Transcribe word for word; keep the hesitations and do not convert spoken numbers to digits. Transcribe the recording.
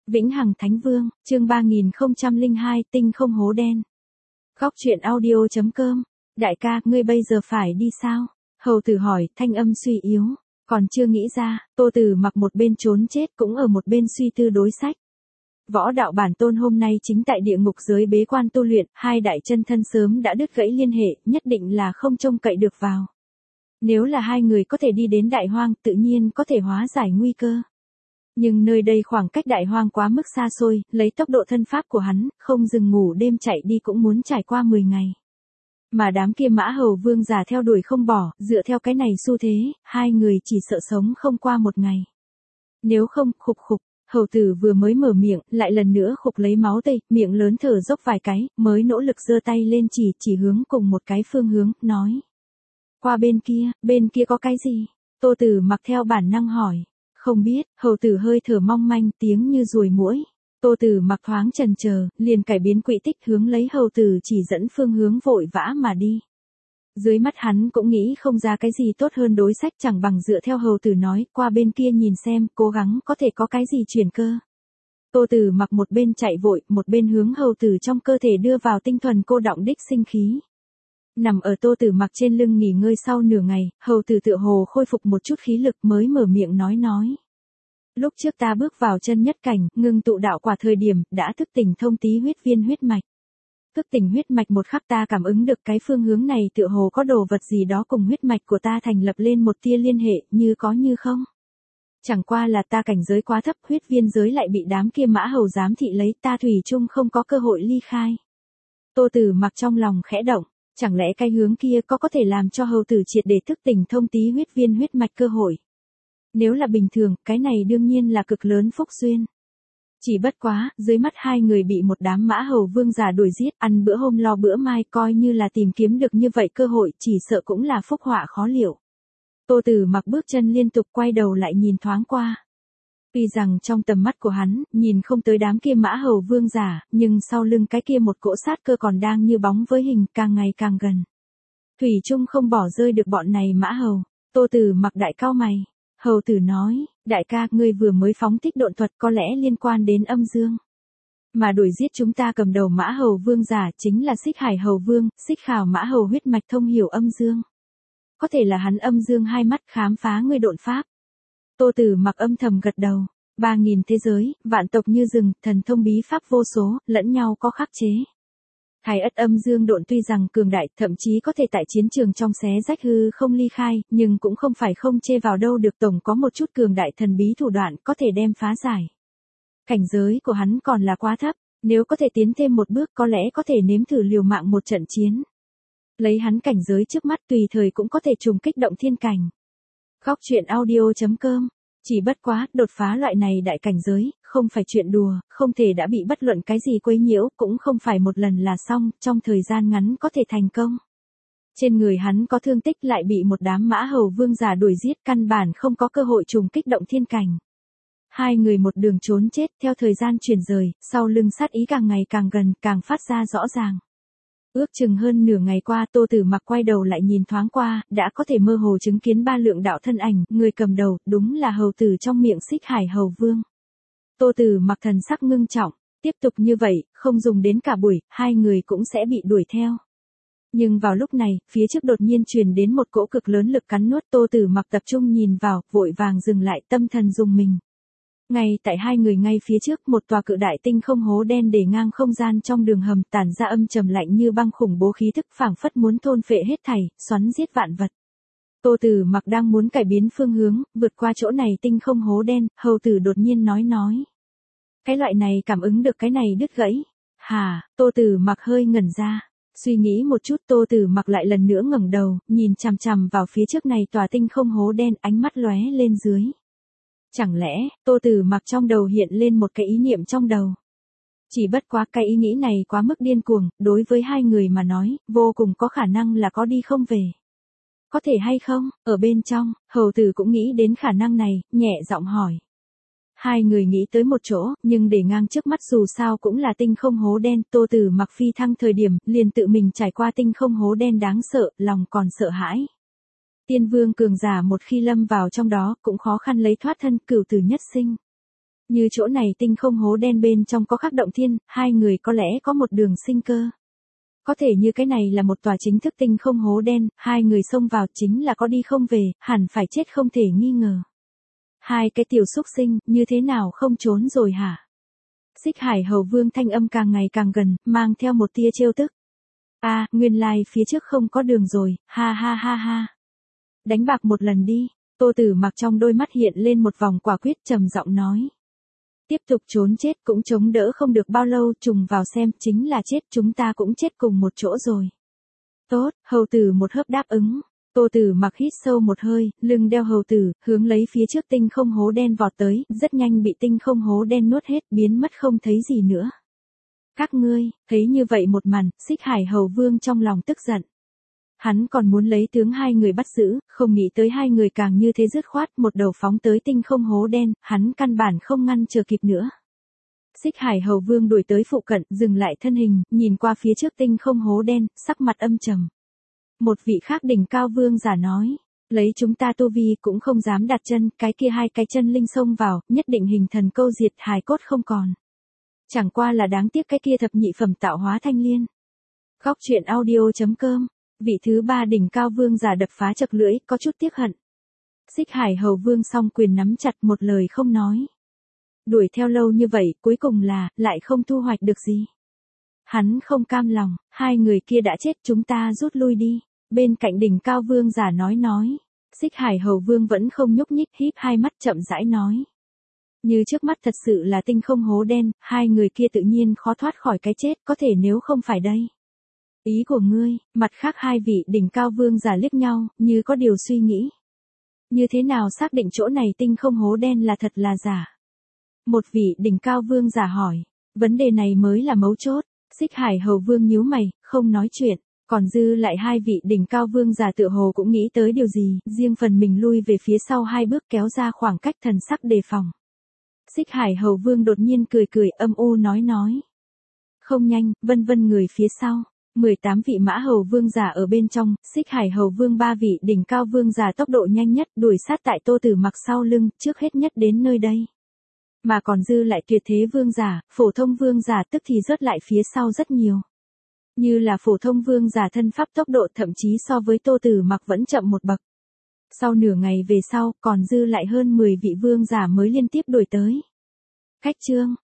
Vĩnh Hằng Thánh Vương, chương ba nghìn không trăm lẻ hai, tinh không hố đen. Góc truyện audio chấm com. Đại ca, ngươi bây giờ phải đi sao? Hầu tử hỏi, thanh âm suy yếu. Còn chưa nghĩ ra, Tô Tử Mặc một bên trốn chết cũng ở một bên suy tư đối sách. Võ đạo bản tôn hôm nay chính tại địa ngục giới bế quan tu luyện, hai đại chân thân sớm đã đứt gãy liên hệ, nhất định là không trông cậy được vào. Nếu là hai người có thể đi đến đại hoang, tự nhiên có thể hóa giải nguy cơ. Nhưng nơi đây khoảng cách đại hoang quá mức xa xôi, lấy tốc độ thân pháp của hắn, không dừng ngủ đêm chạy đi cũng muốn trải qua mười ngày. Mà đám kia mã hầu vương giả theo đuổi không bỏ, dựa theo cái này xu thế, hai người chỉ sợ sống không qua một ngày. Nếu không, khục khục, hầu tử vừa mới mở miệng, lại lần nữa khục lấy máu tươi, miệng lớn thở dốc vài cái, mới nỗ lực giơ tay lên chỉ chỉ hướng cùng một cái phương hướng, nói. Qua bên kia, bên kia có cái gì? Tô Tử Mặc theo bản năng hỏi. Không biết, hầu tử hơi thở mong manh, tiếng như ruồi muỗi. Tô Tử Mặc thoáng chần chờ, liền cải biến quỹ tích hướng lấy hầu tử chỉ dẫn phương hướng vội vã mà đi. Dưới mắt hắn cũng nghĩ không ra cái gì tốt hơn đối sách, chẳng bằng dựa theo hầu tử nói, qua bên kia nhìn xem, cố gắng có thể có cái gì chuyển cơ. Tô Tử Mặc một bên chạy vội, một bên hướng hầu tử trong cơ thể đưa vào tinh thuần cô đọng đích sinh khí. Nằm ở Tô Tử Mặc trên lưng nghỉ ngơi sau nửa ngày, hầu tử tựa hồ khôi phục một chút khí lực mới mở miệng nói nói. Lúc trước ta bước vào chân nhất cảnh, ngưng tụ đạo quả thời điểm, đã thức tỉnh thông tí huyết viên huyết mạch. Thức tỉnh huyết mạch một khắc ta cảm ứng được cái phương hướng này tựa hồ có đồ vật gì đó cùng huyết mạch của ta thành lập lên một tia liên hệ, như có như không. Chẳng qua là ta cảnh giới quá thấp, huyết viên giới lại bị đám kia mã hầu giám thị lấy, ta thủy chung không có cơ hội ly khai. Tô Tử Mặc trong lòng khẽ động. Chẳng lẽ cái hướng kia có có thể làm cho hầu tử triệt để thức tỉnh thông tí huyết viên huyết mạch cơ hội? Nếu là bình thường, cái này đương nhiên là cực lớn phúc duyên. Chỉ bất quá, dưới mắt hai người bị một đám mã hầu vương giả đuổi giết, ăn bữa hôm lo bữa mai, coi như là tìm kiếm được như vậy cơ hội, chỉ sợ cũng là phúc họa khó liệu. Tô Tử Mặc bước chân liên tục quay đầu lại nhìn thoáng qua. Tuy rằng trong tầm mắt của hắn, nhìn không tới đám kia mã hầu vương giả, nhưng sau lưng cái kia một cỗ sát cơ còn đang như bóng với hình, càng ngày càng gần. Thủy chung không bỏ rơi được bọn này mã hầu. Tô Tử Mặc đại cao mày. Hầu tử nói, đại ca, ngươi vừa mới phóng thích độn thuật có lẽ liên quan đến âm dương. Mà đuổi giết chúng ta cầm đầu mã hầu vương giả chính là Xích Hải hầu vương, Xích Khảo mã hầu huyết mạch thông hiểu âm dương. Có thể là hắn âm dương hai mắt khám phá ngươi độn pháp. Tô Tử Mặc âm thầm gật đầu. Ba nghìn thế giới, vạn tộc như rừng, thần thông bí pháp vô số, lẫn nhau có khắc chế. Thái ất âm dương độn tuy rằng cường đại, thậm chí có thể tại chiến trường trong xé rách hư không ly khai, nhưng cũng không phải không chê vào đâu được, tổng có một chút cường đại thần bí thủ đoạn có thể đem phá giải. Cảnh giới của hắn còn là quá thấp, nếu có thể tiến thêm một bước có lẽ có thể nếm thử liều mạng một trận chiến. Lấy hắn cảnh giới trước mắt tùy thời cũng có thể trùng kích động thiên cảnh. Góc truyện audio chấm com. Chỉ bất quá, đột phá loại này đại cảnh giới, không phải chuyện đùa, không thể đã bị bất luận cái gì quấy nhiễu, cũng không phải một lần là xong, trong thời gian ngắn có thể thành công. Trên người hắn có thương tích lại bị một đám mã hầu vương giả đuổi giết, căn bản không có cơ hội trùng kích động thiên cảnh. Hai người một đường trốn chết, theo thời gian chuyển rời, sau lưng sát ý càng ngày càng gần, càng phát ra rõ ràng. Ước chừng hơn nửa ngày qua, Tô Tử Mặc quay đầu lại nhìn thoáng qua, đã có thể mơ hồ chứng kiến ba lượng đạo thân ảnh, người cầm đầu, đúng là hầu tử trong miệng Xích Hải hầu vương. Tô Tử Mặc thần sắc ngưng trọng, tiếp tục như vậy, không dùng đến cả buổi, hai người cũng sẽ bị đuổi theo. Nhưng vào lúc này, phía trước đột nhiên truyền đến một cỗ cực lớn lực cắn nuốt, Tô Tử Mặc tập trung nhìn vào, vội vàng dừng lại, tâm thần rùng mình. Ngay tại hai người ngay phía trước, một tòa cự đại tinh không hố đen để ngang không gian trong đường hầm, tản ra âm trầm lạnh như băng khủng bố khí thức, phảng phất muốn thôn phệ hết thảy, xoắn giết vạn vật. Tô Tử Mặc đang muốn cải biến phương hướng, vượt qua chỗ này tinh không hố đen, hầu tử đột nhiên nói nói. Cái loại này cảm ứng được cái này đứt gãy. Hà, Tô Tử Mặc hơi ngẩn ra. Suy nghĩ một chút, Tô Tử Mặc lại lần nữa ngẩng đầu, nhìn chằm chằm vào phía trước này tòa tinh không hố đen, ánh mắt lóe lên dưới. Chẳng lẽ, Tô Tử Mặc trong đầu hiện lên một cái ý niệm trong đầu. Chỉ bất quá cái ý nghĩ này quá mức điên cuồng, đối với hai người mà nói, vô cùng có khả năng là có đi không về. Có thể hay không, ở bên trong, hầu tử cũng nghĩ đến khả năng này, nhẹ giọng hỏi. Hai người nghĩ tới một chỗ, nhưng để ngang trước mắt dù sao cũng là tinh không hố đen, Tô Tử Mặc phi thăng thời điểm, liền tự mình trải qua tinh không hố đen đáng sợ, lòng còn sợ hãi. Tiên vương cường giả một khi lâm vào trong đó, cũng khó khăn lấy thoát thân, cửu tử nhất sinh. Như chỗ này tinh không hố đen bên trong có khắc động thiên, hai người có lẽ có một đường sinh cơ. Có thể như cái này là một tòa chính thức tinh không hố đen, hai người xông vào chính là có đi không về, hẳn phải chết không thể nghi ngờ. Hai cái tiểu xúc sinh, như thế nào không trốn rồi hả? Xích Hải Hầu Vương thanh âm càng ngày càng gần, mang theo một tia trêu tức. A, à, nguyên lai phía trước không có đường rồi, ha ha ha ha. Đánh bạc một lần đi, Tô Tử Mặc trong đôi mắt hiện lên một vòng quả quyết trầm giọng nói. Tiếp tục trốn chết cũng chống đỡ không được bao lâu, trùng vào xem, chính là chết chúng ta cũng chết cùng một chỗ rồi. Tốt, hầu tử một hớp đáp ứng. Tô Tử Mặc hít sâu một hơi, lưng đeo hầu tử, hướng lấy phía trước tinh không hố đen vọt tới, rất nhanh bị tinh không hố đen nuốt hết, biến mất không thấy gì nữa. Các ngươi, thấy như vậy một màn, Xích Hải Hầu Vương trong lòng tức giận. Hắn còn muốn lấy tướng hai người bắt giữ, không nghĩ tới hai người càng như thế dứt khoát, một đầu phóng tới tinh không hố đen, hắn căn bản không ngăn chờ kịp nữa. Xích Hải Hầu Vương đuổi tới phụ cận, dừng lại thân hình, nhìn qua phía trước tinh không hố đen, sắc mặt âm trầm. Một vị khác đỉnh cao vương giả nói, lấy chúng ta tu vi cũng không dám đặt chân, cái kia hai cái chân linh xông vào, nhất định hình thần câu diệt, hài cốt không còn. Chẳng qua là đáng tiếc cái kia thập nhị phẩm tạo hóa thanh liên. Góc truyện audio chấm com, vị thứ ba đỉnh cao vương giả đập phá chật lưỡi, có chút tiếc hận. Xích Hải Hầu Vương song quyền nắm chặt, một lời không nói. Đuổi theo lâu như vậy, cuối cùng là, lại không thu hoạch được gì. Hắn không cam lòng, hai người kia đã chết, chúng ta rút lui đi. Bên cạnh đỉnh cao vương giả nói nói. Xích Hải Hầu Vương vẫn không nhúc nhích, híp hai mắt chậm rãi nói. Như trước mắt thật sự là tinh không hố đen, hai người kia tự nhiên khó thoát khỏi cái chết, có thể nếu không phải đây. Ý của ngươi, mặt khác hai vị đỉnh cao vương giả liếc nhau, như có điều suy nghĩ. Như thế nào xác định chỗ này tinh không hố đen là thật là giả? Một vị đỉnh cao vương giả hỏi, vấn đề này mới là mấu chốt. Xích Hải Hầu Vương nhíu mày, không nói chuyện. Còn dư lại hai vị đỉnh cao vương giả tựa hồ cũng nghĩ tới điều gì, riêng phần mình lui về phía sau hai bước kéo ra khoảng cách, thần sắc đề phòng. Xích Hải Hầu Vương đột nhiên cười cười âm u nói nói. Không nhanh, vân vân người phía sau. mười tám vị mã hầu vương giả ở bên trong, Xích Hải Hầu Vương ba vị đỉnh cao vương giả tốc độ nhanh nhất đuổi sát tại Tô Tử Mặc sau lưng, trước hết nhất đến nơi đây. Mà còn dư lại tuyệt thế vương giả, phổ thông vương giả tức thì rớt lại phía sau rất nhiều. Như là phổ thông vương giả thân pháp tốc độ thậm chí so với Tô Tử Mặc vẫn chậm một bậc. Sau nửa ngày về sau, còn dư lại hơn mười vị vương giả mới liên tiếp đuổi tới. Cách chương,